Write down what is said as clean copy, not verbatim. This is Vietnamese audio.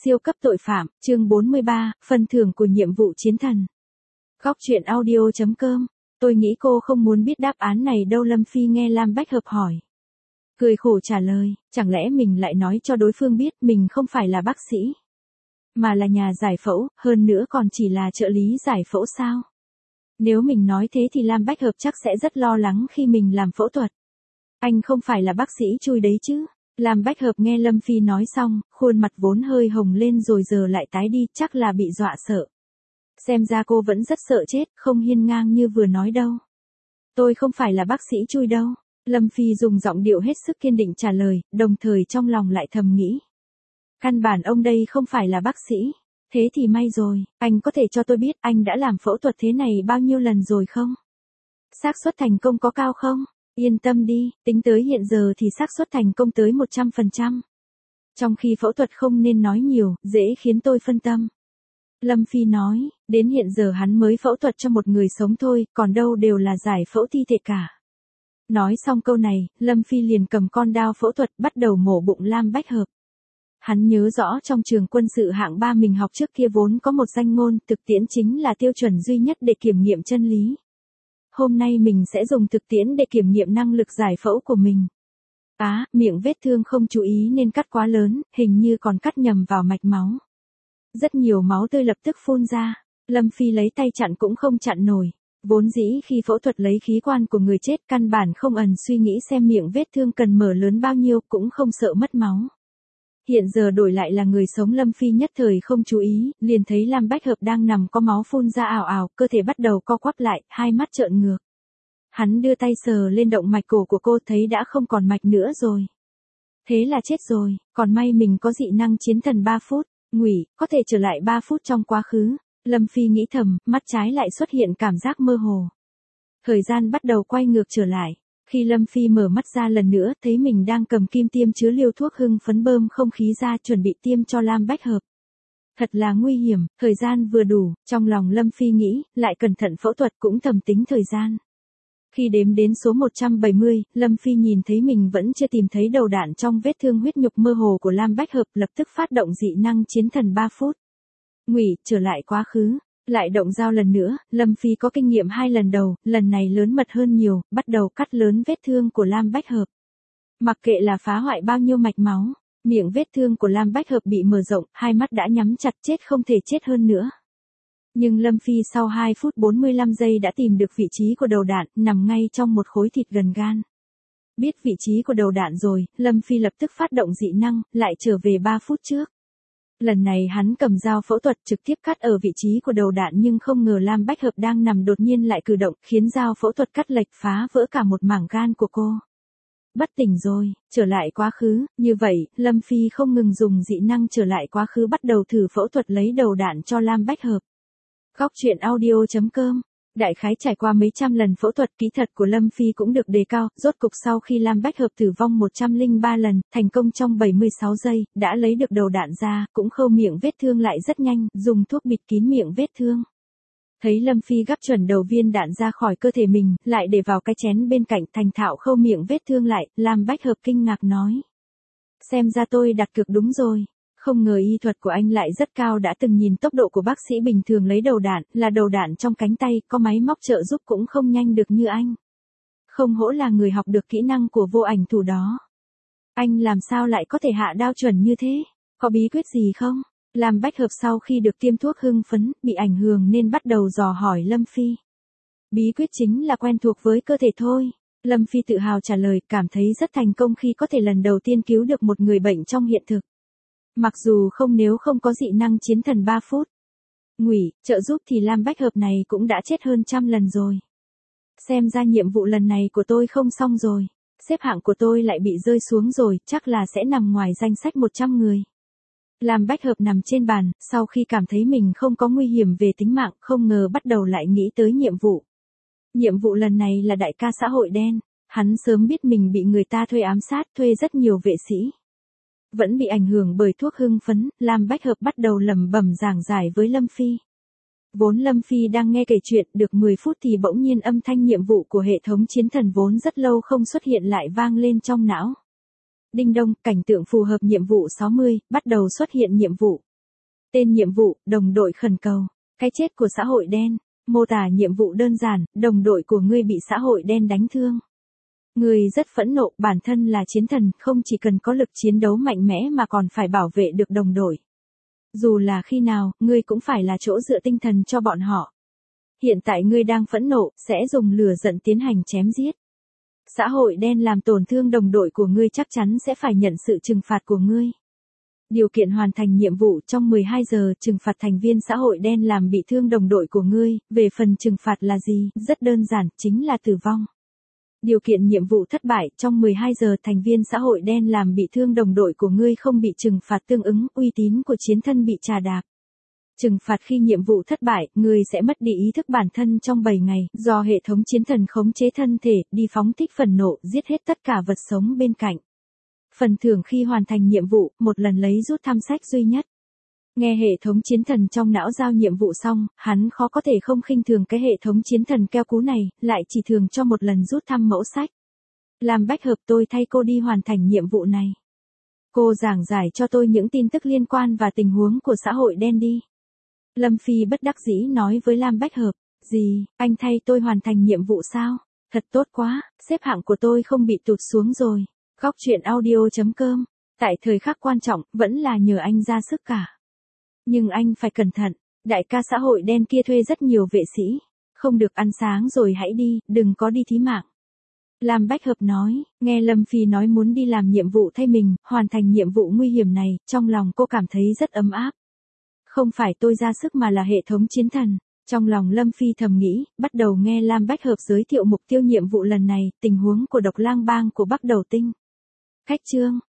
Siêu cấp tội phạm, chương 43, phần thưởng của nhiệm vụ chiến thần. Góc truyện audio.com. Tôi nghĩ cô không muốn biết đáp án này đâu. Lâm Phi nghe Lam Bách Hợp hỏi. Cười khổ trả lời, chẳng lẽ mình lại nói cho đối phương biết mình không phải là bác sĩ, mà là nhà giải phẫu, hơn nữa còn chỉ là trợ lý giải phẫu sao? Nếu mình nói thế thì Lam Bách Hợp chắc sẽ rất lo lắng khi mình làm phẫu thuật. Anh không phải là bác sĩ chui đấy chứ? Lam Bách Hợp nghe Lâm Phi nói xong, khuôn mặt vốn hơi hồng lên rồi giờ lại tái đi, chắc là bị dọa sợ. Xem ra cô vẫn rất sợ chết, không hiên ngang như vừa nói đâu. Tôi không phải là bác sĩ chui đâu. Lâm Phi dùng giọng điệu hết sức kiên định trả lời, đồng thời trong lòng lại thầm nghĩ. Căn bản ông đây không phải là bác sĩ. Thế thì may rồi, anh có thể cho tôi biết anh đã làm phẫu thuật thế này bao nhiêu lần rồi không? Xác suất thành công có cao không? Yên tâm đi, tính tới hiện giờ thì xác suất thành công tới 100%. Trong khi phẫu thuật không nên nói nhiều, dễ khiến tôi phân tâm. Lâm Phi nói, đến hiện giờ hắn mới phẫu thuật cho một người sống thôi, còn đâu đều là giải phẫu thi thể cả. Nói xong câu này, Lâm Phi liền cầm con dao phẫu thuật bắt đầu mổ bụng Lam Bách Hợp. Hắn nhớ rõ trong trường quân sự hạng 3 mình học trước kia vốn có một danh ngôn, thực tiễn chính là tiêu chuẩn duy nhất để kiểm nghiệm chân lý. Hôm nay mình sẽ dùng thực tiễn để kiểm nghiệm năng lực giải phẫu của mình. Miệng vết thương không chú ý nên cắt quá lớn, hình như còn cắt nhầm vào mạch máu. Rất nhiều máu tươi lập tức phun ra. Lâm Phi lấy tay chặn cũng không chặn nổi. Vốn dĩ khi phẫu thuật lấy khí quan của người chết căn bản không ẩn suy nghĩ xem miệng vết thương cần mở lớn bao nhiêu, cũng không sợ mất máu. Hiện giờ đổi lại là người sống, Lâm Phi nhất thời không chú ý, liền thấy Lam Bách Hợp đang nằm có máu phun ra ảo ảo, cơ thể bắt đầu co quắp lại, hai mắt trợn ngược. Hắn đưa tay sờ lên động mạch cổ của cô, thấy đã không còn mạch nữa rồi. Thế là chết rồi, còn may mình có dị năng chiến thần 3 phút, có thể trở lại 3 phút trong quá khứ. Lâm Phi nghĩ thầm, mắt trái lại xuất hiện cảm giác mơ hồ. Thời gian bắt đầu quay ngược trở lại. Khi Lâm Phi mở mắt ra lần nữa, thấy mình đang cầm kim tiêm chứa liều thuốc hưng phấn bơm không khí ra chuẩn bị tiêm cho Lam Bách Hợp. Thật là nguy hiểm, thời gian vừa đủ, trong lòng Lâm Phi nghĩ, lại cẩn thận phẫu thuật cũng thầm tính thời gian. Khi đếm đến số 170, Lâm Phi nhìn thấy mình vẫn chưa tìm thấy đầu đạn trong vết thương huyết nhục mơ hồ của Lam Bách Hợp, lập tức phát động dị năng chiến thần 3 phút. Trở lại quá khứ. Lại động dao lần nữa, Lâm Phi có kinh nghiệm 2 lần đầu, lần này lớn mật hơn nhiều, bắt đầu cắt lớn vết thương của Lam Bách Hợp. Mặc kệ là phá hoại bao nhiêu mạch máu, miệng vết thương của Lam Bách Hợp bị mở rộng, hai mắt đã nhắm chặt, chết không thể chết hơn nữa. Nhưng Lâm Phi sau 2 phút 45 giây đã tìm được vị trí của đầu đạn, nằm ngay trong một khối thịt gần gan. Biết vị trí của đầu đạn rồi, Lâm Phi lập tức phát động dị năng, lại trở về 3 phút trước. Lần này hắn cầm dao phẫu thuật trực tiếp cắt ở vị trí của đầu đạn, nhưng không ngờ Lam Bách Hợp đang nằm đột nhiên lại cử động, khiến dao phẫu thuật cắt lệch phá vỡ cả một mảng gan của cô. Bất tỉnh rồi, trở lại quá khứ, như vậy, Lâm Phi không ngừng dùng dị năng trở lại quá khứ, bắt đầu thử phẫu thuật lấy đầu đạn cho Lam Bách Hợp. Góc truyện audio.com. Đại khái trải qua mấy trăm lần phẫu thuật, kỹ thuật của Lâm Phi cũng được đề cao, rốt cục sau khi Lam Bách Hợp tử vong 103 lần, thành công trong 76 giây, đã lấy được đầu đạn ra, cũng khâu miệng vết thương lại rất nhanh, dùng thuốc bịt kín miệng vết thương. Thấy Lâm Phi gắp chuẩn đầu viên đạn ra khỏi cơ thể mình, lại để vào cái chén bên cạnh, thành thạo khâu miệng vết thương lại, Lam Bách Hợp kinh ngạc nói. Xem ra tôi đặt cược đúng rồi. Không ngờ y thuật của anh lại rất cao, đã từng nhìn tốc độ của bác sĩ bình thường lấy đầu đạn, là đầu đạn trong cánh tay, có máy móc trợ giúp cũng không nhanh được như anh. Không hổ là người học được kỹ năng của vô ảnh thủ đó. Anh làm sao lại có thể hạ đao chuẩn như thế? Có bí quyết gì không? Lam Bách Hợp sau khi được tiêm thuốc hưng phấn, bị ảnh hưởng nên bắt đầu dò hỏi Lâm Phi. Bí quyết chính là quen thuộc với cơ thể thôi. Lâm Phi tự hào trả lời, cảm thấy rất thành công khi có thể lần đầu tiên cứu được một người bệnh trong hiện thực. Mặc dù nếu không có dị năng chiến thần 3 phút, trợ giúp thì Lam Bách Hợp này cũng đã chết hơn 100 lần rồi. Xem ra nhiệm vụ lần này của tôi không xong rồi. Xếp hạng của tôi lại bị rơi xuống rồi, chắc là sẽ nằm ngoài danh sách 100 người. Lam Bách Hợp nằm trên bàn, sau khi cảm thấy mình không có nguy hiểm về tính mạng, không ngờ bắt đầu lại nghĩ tới nhiệm vụ. Nhiệm vụ lần này là đại ca xã hội đen. Hắn sớm biết mình bị người ta thuê ám sát, thuê rất nhiều vệ sĩ. Vẫn bị ảnh hưởng bởi thuốc hưng phấn, Lam Bách Hợp bắt đầu lẩm bẩm giảng giải với Lâm Phi. Vốn Lâm Phi đang nghe kể chuyện được 10 phút thì bỗng nhiên âm thanh nhiệm vụ của hệ thống chiến thần vốn rất lâu không xuất hiện lại vang lên trong não. Đinh đông, cảnh tượng phù hợp nhiệm vụ 60, bắt đầu xuất hiện nhiệm vụ. Tên nhiệm vụ, đồng đội khẩn cầu. Cái chết của xã hội đen. Mô tả nhiệm vụ đơn giản, đồng đội của ngươi bị xã hội đen đánh thương. Ngươi rất phẫn nộ, bản thân là chiến thần, không chỉ cần có lực chiến đấu mạnh mẽ mà còn phải bảo vệ được đồng đội. Dù là khi nào, ngươi cũng phải là chỗ dựa tinh thần cho bọn họ. Hiện tại ngươi đang phẫn nộ, sẽ dùng lửa giận tiến hành chém giết. Xã hội đen làm tổn thương đồng đội của ngươi chắc chắn sẽ phải nhận sự trừng phạt của ngươi. Điều kiện hoàn thành nhiệm vụ trong 12 giờ trừng phạt thành viên xã hội đen làm bị thương đồng đội của ngươi, về phần trừng phạt là gì, rất đơn giản, chính là tử vong. Điều kiện nhiệm vụ thất bại trong 12 giờ thành viên xã hội đen làm bị thương đồng đội của ngươi không bị trừng phạt tương ứng, uy tín của chiến thân bị chà đạp. Trừng phạt khi nhiệm vụ thất bại, ngươi sẽ mất đi ý thức bản thân trong 7 ngày, do hệ thống chiến thần khống chế thân thể, đi phóng thích phần nộ, giết hết tất cả vật sống bên cạnh. Phần thưởng khi hoàn thành nhiệm vụ, một lần lấy rút thăm sách duy nhất. Nghe hệ thống chiến thần trong não giao nhiệm vụ xong, hắn khó có thể không khinh thường cái hệ thống chiến thần keo cú này, lại chỉ thường cho một lần rút thăm mẫu sách. Làm bách hợp tôi thay cô đi hoàn thành nhiệm vụ này. Cô giảng giải cho tôi những tin tức liên quan và tình huống của xã hội đen đi. Lâm Phi bất đắc dĩ nói với Lam Bách Hợp, gì, anh thay tôi hoàn thành nhiệm vụ sao? Thật tốt quá, xếp hạng của tôi không bị tụt xuống rồi. Góc truyện audio.com, tại thời khắc quan trọng, vẫn là nhờ anh ra sức cả. Nhưng anh phải cẩn thận, đại ca xã hội đen kia thuê rất nhiều vệ sĩ. Không được ăn sáng rồi hãy đi, đừng có đi thí mạng. Lam Bách Hợp nói, nghe Lâm Phi nói muốn đi làm nhiệm vụ thay mình, hoàn thành nhiệm vụ nguy hiểm này, trong lòng cô cảm thấy rất ấm áp. Không phải tôi ra sức mà là hệ thống chiến thần. Trong lòng Lâm Phi thầm nghĩ, bắt đầu nghe Lam Bách Hợp giới thiệu mục tiêu nhiệm vụ lần này, tình huống của độc lang bang của Bắc Đầu Tinh. Khách chương.